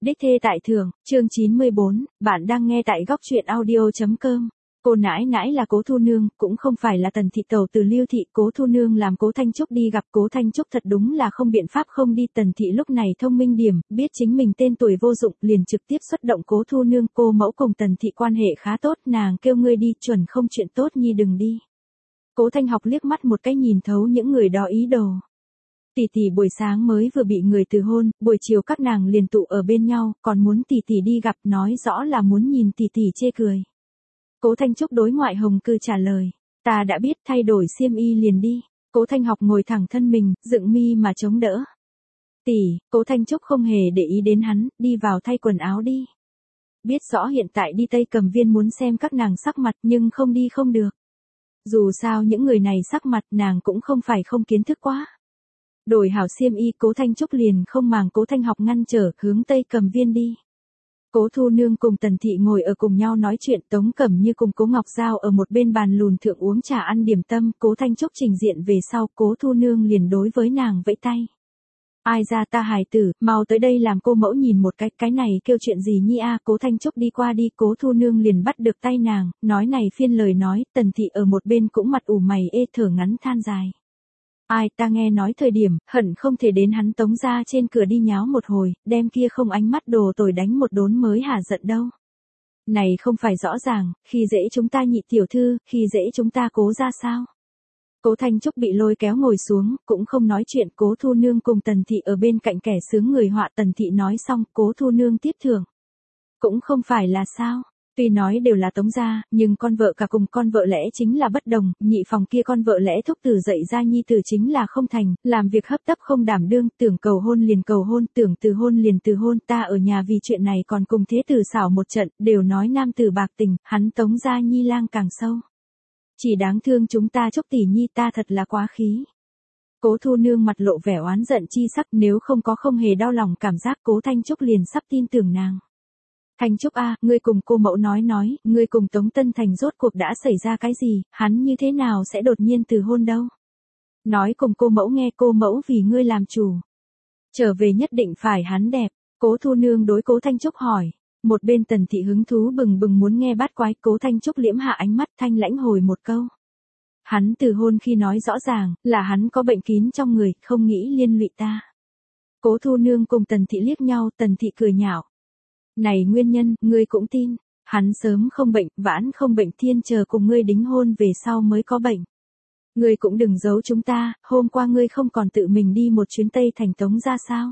Đích thê tại thượng, chương 94, bạn đang nghe tại góc truyện audio.com. Cô nãi nãi là Cố Thu Nương, cũng không phải là Tần thị tẩu từ Lưu thị. Cố Thu Nương làm Cố Thanh Trúc đi gặp Cố Thanh Trúc thật đúng là không biện pháp không đi. Tần thị lúc này thông minh điểm, biết chính mình tên tuổi vô dụng, liền trực tiếp xuất động Cố Thu Nương. Cô mẫu cùng Tần thị quan hệ khá tốt, nàng kêu ngươi đi, chuẩn không chuyện tốt nhi đừng đi. Cố Thanh Học liếc mắt một cái nhìn thấu những người đó ý đồ. Tỷ tỷ buổi sáng mới vừa bị người từ hôn, buổi chiều các nàng liền tụ ở bên nhau, còn muốn tỷ tỷ đi gặp, nói rõ là muốn nhìn tỷ tỷ chê cười. Cố Thanh Trúc đối ngoại Hồng Cư trả lời, ta đã biết, thay đổi xiêm y liền đi. Cố Thanh Học ngồi thẳng thân mình, dựng mi mà chống đỡ. Tỷ, Cố Thanh Trúc không hề để ý đến hắn, đi vào thay quần áo đi. Biết rõ hiện tại đi Tây Cầm Viên muốn xem các nàng sắc mặt nhưng không đi không được. Dù sao những người này sắc mặt nàng cũng không phải không kiến thức quá. Đổi hảo xiêm y, Cố Thanh Trúc liền không màng Cố Thanh Học ngăn trở, hướng Tây Cầm Viên đi. Cố Thu Nương cùng Tần thị ngồi ở cùng nhau nói chuyện, Tống Cẩm Như cùng Cố Ngọc Giao ở một bên bàn lùn thượng uống trà ăn điểm tâm. Cố Thanh Trúc trình diện về sau, Cố Thu Nương liền đối với nàng vẫy tay. Ai ra ta hài tử, mau tới đây làm cô mẫu nhìn một cái này kêu chuyện gì nhi a. Cố Thanh Trúc đi qua đi, Cố Thu Nương liền bắt được tay nàng, nói này phiên lời nói. Tần thị ở một bên cũng mặt ủ mày ê thở ngắn than dài. Ai, ta nghe nói thời điểm, hận không thể đến hắn Tống ra trên cửa đi nháo một hồi, đem kia không ánh mắt đồ tồi đánh một đốn mới hả giận đâu. Này không phải rõ ràng, khi dễ chúng ta nhị tiểu thư, khi dễ chúng ta Cố ra sao? Cố Thanh Trúc bị lôi kéo ngồi xuống, cũng không nói chuyện. Cố Thu Nương cùng Tần thị ở bên cạnh kẻ sướng người họa. Tần thị nói xong, Cố Thu Nương tiếp thưởng. Cũng không phải là sao? Tuy nói đều là Tống gia, nhưng con vợ cả cùng con vợ lẽ chính là bất đồng. Nhị phòng kia con vợ lẽ thúc tử dậy ra nhi tử chính là không thành, làm việc hấp tấp không đảm đương, tưởng cầu hôn liền cầu hôn, tưởng từ hôn liền từ hôn. Ta ở nhà vì chuyện này còn cùng thế tử xảo một trận, đều nói nam tử bạc tình, hắn Tống gia nhi lang càng sâu. Chỉ đáng thương chúng ta Trúc tỷ nhi, ta thật là quá khí. Cố Thu Nương mặt lộ vẻ oán giận chi sắc, nếu không có không hề đau lòng cảm giác. Cố Thanh Trúc liền sắp tin tưởng nàng. Thanh Trúc a, ngươi cùng cô mẫu nói, ngươi cùng Tống Tân Thành rốt cuộc đã xảy ra cái gì, hắn như thế nào sẽ đột nhiên từ hôn đâu. Nói cùng cô mẫu nghe, cô mẫu vì ngươi làm chủ. Trở về nhất định phải hắn đẹp. Cố Thu Nương đối Cố Thanh Trúc hỏi. Một bên Tần thị hứng thú bừng bừng muốn nghe bát quái. Cố Thanh Trúc liễm hạ ánh mắt, thanh lãnh hồi một câu. Hắn từ hôn khi nói rõ ràng, là hắn có bệnh kín trong người, không nghĩ liên lụy ta. Cố Thu Nương cùng Tần thị liếc nhau, Tần thị cười nhạo. Này nguyên nhân, ngươi cũng tin, hắn sớm không bệnh, vãn không bệnh, thiên chờ cùng ngươi đính hôn về sau mới có bệnh. Ngươi cũng đừng giấu chúng ta, hôm qua ngươi không còn tự mình đi một chuyến Tây Thành Tống ra sao?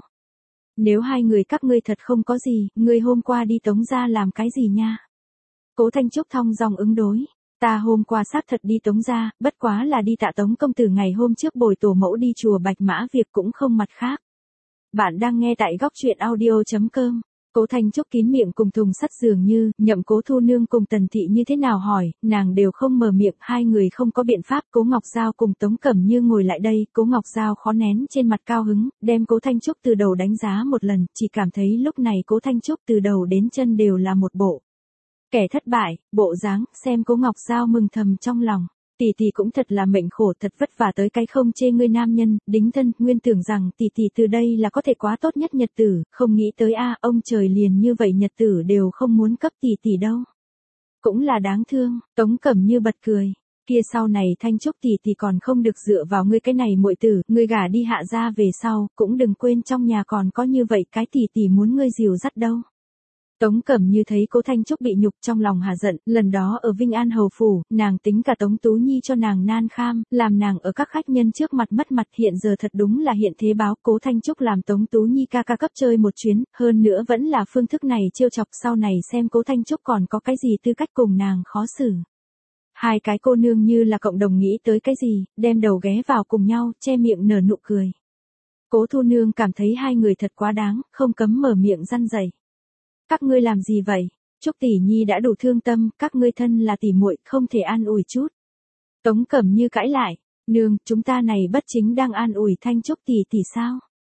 Nếu hai người các ngươi thật không có gì, ngươi hôm qua đi Tống ra làm cái gì nha? Cố Thanh Trúc thong dong ứng đối. Ta hôm qua xác thật đi Tống ra, bất quá là đi tạ Tống công tử ngày hôm trước bồi tổ mẫu đi chùa Bạch Mã, việc cũng không mặt khác. Bạn đang nghe tại góc truyện audio.com. Cố Thanh Trúc kín miệng cùng thùng sắt dường như, nhậm Cố Thu Nương cùng Tần thị như thế nào hỏi, nàng đều không mở miệng, hai người không có biện pháp. Cố Ngọc Giao cùng Tống Cẩm Như ngồi lại đây, Cố Ngọc Giao khó nén trên mặt cao hứng, đem Cố Thanh Trúc từ đầu đánh giá một lần, chỉ cảm thấy lúc này Cố Thanh Trúc từ đầu đến chân đều là một bộ kẻ thất bại, bộ dáng, xem Cố Ngọc Giao mừng thầm trong lòng. Tỷ tỷ cũng thật là mệnh khổ, thật vất vả tới cái không chê ngươi nam nhân, đính thân, nguyên tưởng rằng tỷ tỷ từ đây là có thể quá tốt nhất nhật tử, không nghĩ tới a, ông trời liền như vậy nhật tử đều không muốn cấp tỷ tỷ đâu. Cũng là đáng thương. Tống Cẩm Như bật cười. Kia sau này Thanh Trúc tỷ tỷ còn không được dựa vào ngươi cái này muội tử, ngươi gả đi hạ gia về sau, cũng đừng quên trong nhà còn có như vậy cái tỷ tỷ muốn ngươi dìu dắt đâu. Tống Cẩm Như thấy Cố Thanh Trúc bị nhục trong lòng hà giận, lần đó ở Vinh An Hầu Phủ, nàng tính cả Tống Tú Nhi cho nàng nan kham, làm nàng ở các khách nhân trước mặt mất mặt, hiện giờ thật đúng là hiện thế báo. Cố Thanh Trúc làm Tống Tú Nhi ca ca cấp chơi một chuyến, hơn nữa vẫn là phương thức này trêu chọc, sau này xem Cố Thanh Trúc còn có cái gì tư cách cùng nàng khó xử. Hai cái cô nương như là cộng đồng nghĩ tới cái gì, đem đầu ghé vào cùng nhau, che miệng nở nụ cười. Cố Thu Nương cảm thấy hai người thật quá đáng, không cấm mở miệng răn dày. Các ngươi làm gì vậy? Trúc tỷ nhi đã đủ thương tâm, các ngươi thân là tỷ muội, không thể an ủi chút. Tống Cẩm Như cãi lại, nương, chúng ta này bất chính đang an ủi Thanh Trúc tỷ tỷ sao?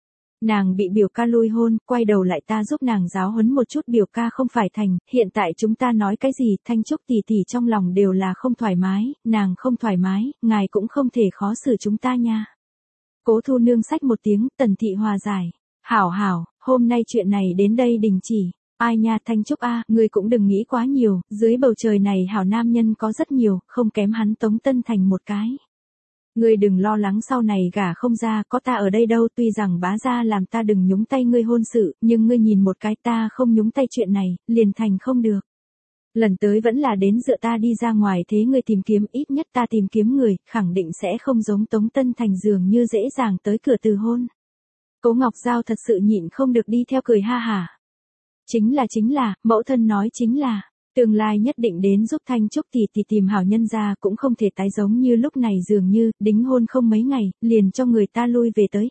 Nàng bị biểu ca lui hôn, quay đầu lại ta giúp nàng giáo huấn một chút, biểu ca không phải thành, hiện tại chúng ta nói cái gì, Thanh Trúc tỷ tỷ trong lòng đều là không thoải mái, nàng không thoải mái, ngài cũng không thể khó xử chúng ta nha. Cố Thu Nương xách một tiếng, Tần thị hòa giải. Hảo hảo, hôm nay chuyện này đến đây đình chỉ. Ai nha Thanh Trúc a, ngươi cũng đừng nghĩ quá nhiều, dưới bầu trời này hảo nam nhân có rất nhiều, không kém hắn Tống Tân Thành một cái. Ngươi đừng lo lắng sau này gả không ra, có ta ở đây đâu, tuy rằng bá gia làm ta đừng nhúng tay ngươi hôn sự, nhưng ngươi nhìn một cái ta không nhúng tay chuyện này, liền thành không được. Lần tới vẫn là đến dựa ta đi ra ngoài thế ngươi tìm kiếm, ít nhất ta tìm kiếm người, khẳng định sẽ không giống Tống Tân Thành dường như dễ dàng tới cửa từ hôn. Cố Ngọc Giao thật sự nhịn không được đi theo cười ha hả. Chính là, mẫu thân nói chính là, tương lai nhất định đến giúp Thanh Trúc thì tìm hảo nhân ra cũng không thể tái giống như lúc này dường như, đính hôn không mấy ngày, liền cho người ta lui về tới,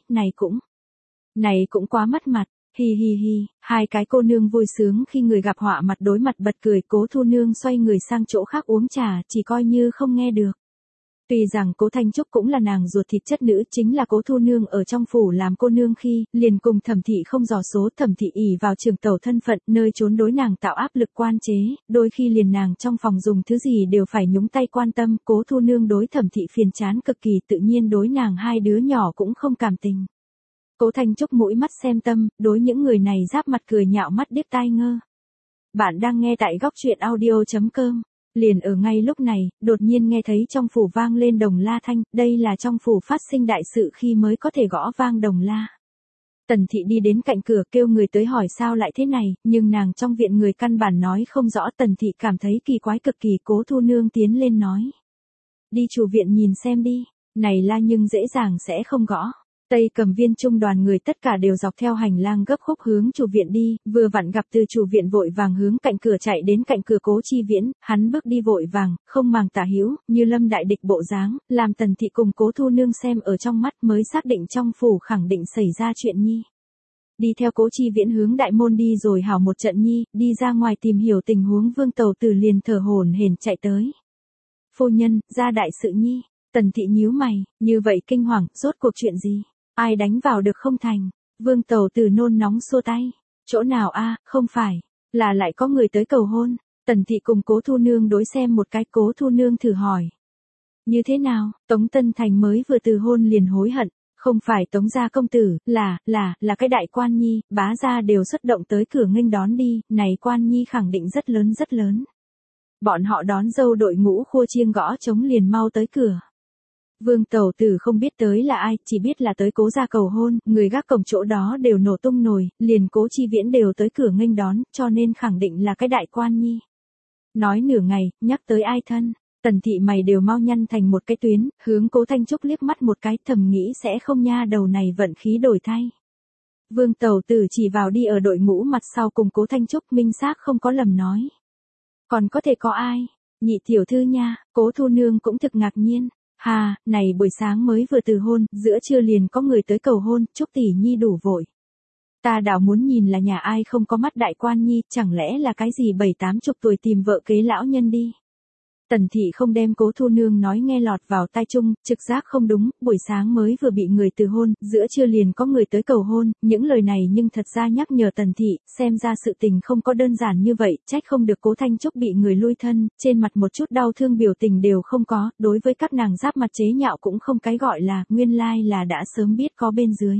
này cũng quá mất mặt, hi hi hi, hai cái cô nương vui sướng khi người gặp họa mặt đối mặt bật cười, Cố Thu Nương xoay người sang chỗ khác uống trà, chỉ coi như không nghe được. Tuy rằng Cố Thanh Trúc cũng là nàng ruột thịt chất nữ, chính là Cố Thu Nương ở trong phủ làm cô nương khi, liền cùng Thẩm thị không dò số, Thẩm thị ỷ vào trường tẩu thân phận, nơi trốn đối nàng tạo áp lực quan chế, đôi khi liền nàng trong phòng dùng thứ gì đều phải nhúng tay quan tâm, Cố Thu Nương đối Thẩm thị phiền chán cực kỳ, tự nhiên đối nàng hai đứa nhỏ cũng không cảm tình. Cố Thanh Trúc mũi mắt xem tâm, đối những người này giáp mặt cười nhạo mắt điếc tai ngơ. Bạn đang nghe tại góc truyện audio.com. Liền ở ngay lúc này, đột nhiên nghe thấy trong phủ vang lên đồng la thanh, đây là trong phủ phát sinh đại sự khi mới có thể gõ vang đồng la. Tần thị đi đến cạnh cửa kêu người tới hỏi sao lại thế này, nhưng nàng trong viện người căn bản nói không rõ, Tần thị cảm thấy kỳ quái cực kỳ, Cố Thu Nương tiến lên nói. Đi chủ viện nhìn xem đi, này la nhưng dễ dàng sẽ không gõ. Tây Cầm Viên trung đoàn người tất cả đều dọc theo hành lang gấp khúc hướng chủ viện đi, vừa vặn gặp từ chủ viện vội vàng hướng cạnh cửa chạy đến cạnh cửa Cố Chi Viễn, hắn bước đi vội vàng, không màng tả hữu, như lâm đại địch bộ dáng, làm Tần thị cùng Cố Thu Nương xem ở trong mắt mới xác định trong phủ khẳng định xảy ra chuyện nhi. Đi theo Cố Chi Viễn hướng đại môn đi rồi hảo một trận nhi, đi ra ngoài tìm hiểu tình huống, Vương Tầu Tử liền thở hổn hển chạy tới. Phu nhân, ra đại sự nhi. Tần thị nhíu mày, như vậy kinh hoàng, rốt cuộc chuyện gì? Ai đánh vào được không thành? Vương Tầu Tử nôn nóng xua tay. Chỗ nào a, không phải, là lại có người tới cầu hôn. Tần thị cùng Cố Thu Nương đối xem một cái, Cố Thu Nương thử hỏi. Như thế nào, Tống Tân Thành mới vừa từ hôn liền hối hận, không phải Tống gia công tử, là cái đại quan nhi, bá gia đều xuất động tới cửa nghênh đón đi, này quan nhi khẳng định rất lớn rất lớn. Bọn họ đón dâu đội ngũ khua chiêng gõ trống liền mau tới cửa. Vương Tầu Tử không biết tới là ai, chỉ biết là tới Cố gia cầu hôn, người gác cổng chỗ đó đều nổ tung nồi, liền Cố Chi Viễn đều tới cửa nghênh đón, cho nên khẳng định là cái đại quan nhi. Nói nửa ngày, nhắc tới ai thân, Tần thị mày đều mau nhăn thành một cái tuyến, hướng Cố Thanh Trúc liếc mắt một cái, thầm nghĩ sẽ không nha, đầu này vận khí đổi thay. Vương Tầu Tử chỉ vào đi ở đội ngũ mặt sau cùng Cố Thanh Trúc, minh xác không có lầm nói. Còn có thể có ai? Nhị tiểu thư nha, Cố Thu Nương cũng thực ngạc nhiên. Hà, này buổi sáng mới vừa từ hôn, giữa trưa liền có người tới cầu hôn, Trúc tỷ nhi đủ vội. Ta đảo muốn nhìn là nhà ai không có mắt đại quan nhi, chẳng lẽ là cái gì 7-80 tuổi tìm vợ kế lão nhân đi. Tần thị không đem Cố Thu Nương nói nghe lọt vào tai chung, trực giác không đúng, buổi sáng mới vừa bị người từ hôn, giữa trưa liền có người tới cầu hôn, những lời này nhưng thật ra nhắc nhở Tần thị, xem ra sự tình không có đơn giản như vậy, trách không được Cố Thanh Trúc bị người lui thân, trên mặt một chút đau thương biểu tình đều không có, đối với các nàng giáp mặt chế nhạo cũng không cái gọi là, nguyên lai là đã sớm biết có bên dưới.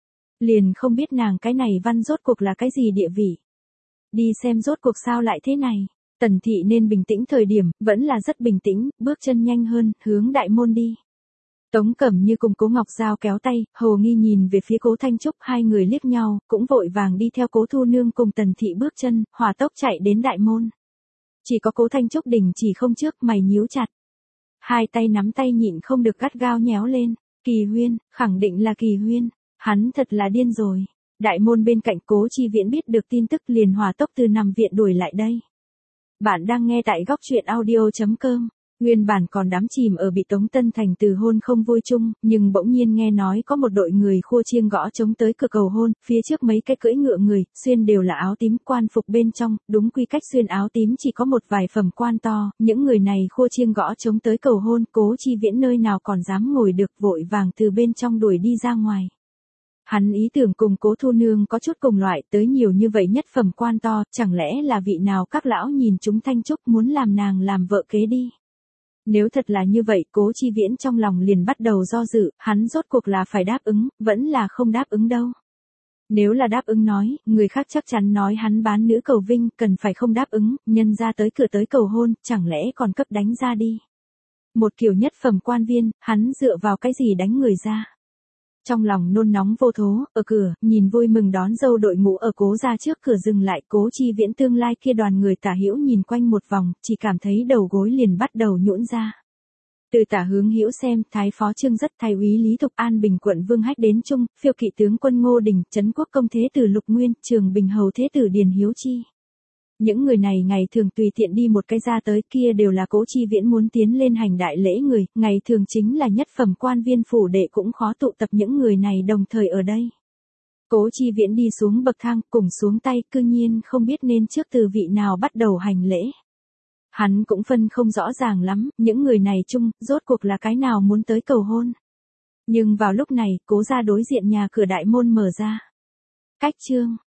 Liền không biết nàng cái này văn rốt cuộc là cái gì địa vị. Đi xem rốt cuộc sao lại thế này. Tần thị nên bình tĩnh thời điểm, vẫn là rất bình tĩnh, bước chân nhanh hơn, hướng đại môn đi. Tống Cẩm Như cùng Cố Ngọc Giao kéo tay, hồ nghi nhìn về phía Cố Thanh Trúc, hai người liếc nhau, cũng vội vàng đi theo Cố Thu Nương cùng Tần thị bước chân, hỏa tốc chạy đến đại môn. Chỉ có Cố Thanh Trúc đình chỉ không trước, mày nhíu chặt. Hai tay nắm tay nhịn không được gắt gao nhéo lên, Kỳ Huyên, khẳng định là Kỳ Huyên, hắn thật là điên rồi. Đại môn bên cạnh Cố Chi Viễn biết được tin tức liền hỏa tốc từ nằm viện đuổi lại đây. Bạn đang nghe tại góc truyện audio.com. Nguyên bản còn đắm chìm ở bị Tống Tân Thành từ hôn không vui chung, nhưng bỗng nhiên nghe nói có một đội người khua chiêng gõ trống tới cửa cầu hôn, phía trước mấy cái cưỡi ngựa người, xuyên đều là áo tím, quan phục bên trong, đúng quy cách xuyên áo tím chỉ có một vài phẩm quan to, những người này khua chiêng gõ trống tới cầu hôn, Cố Chi Viễn nơi nào còn dám ngồi được, vội vàng từ bên trong đuổi đi ra ngoài. Hắn ý tưởng cùng Cố Thu Nương có chút cùng loại, tới nhiều như vậy nhất phẩm quan to, chẳng lẽ là vị nào các lão nhìn chúng Thanh Trúc muốn làm nàng làm vợ kế đi. Nếu thật là như vậy, Cố Chi Viễn trong lòng liền bắt đầu do dự, hắn rốt cuộc là phải đáp ứng, vẫn là không đáp ứng đâu. Nếu là đáp ứng nói, người khác chắc chắn nói hắn bán nữ cầu vinh, cần phải không đáp ứng, nhân ra tới cửa tới cầu hôn, chẳng lẽ còn cấp đánh ra đi. Một kiểu nhất phẩm quan viên, hắn dựa vào cái gì đánh người ra. Trong lòng nôn nóng vô thố, ở cửa, nhìn vui mừng đón dâu đội ngũ ở Cố gia trước cửa dừng lại, Cố Chi Viễn tương lai kia đoàn người tả hữu nhìn quanh một vòng, chỉ cảm thấy đầu gối liền bắt đầu nhũn ra. Từ tả hướng hữu xem, thái phó Trương Rất, thái úy Lý Thục An Bình quận Vương Hách đến Trung, phiêu kỵ tướng quân Ngô Đình, trấn quốc công thế tử Lục Nguyên, Trường Bình hầu thế tử Điền Hiếu Chi. Những người này ngày thường tùy tiện đi một cái ra tới kia đều là Cố Chi Viễn muốn tiến lên hành đại lễ người, ngày thường chính là nhất phẩm quan viên phủ đệ cũng khó tụ tập những người này đồng thời ở đây. Cố Chi Viễn đi xuống bậc thang, cùng xuống tay, cư nhiên không biết nên trước từ vị nào bắt đầu hành lễ. Hắn cũng phân không rõ ràng lắm, những người này chung, rốt cuộc là cái nào muốn tới cầu hôn. Nhưng vào lúc này, Cố gia đối diện nhà cửa đại môn mở ra. Cách chương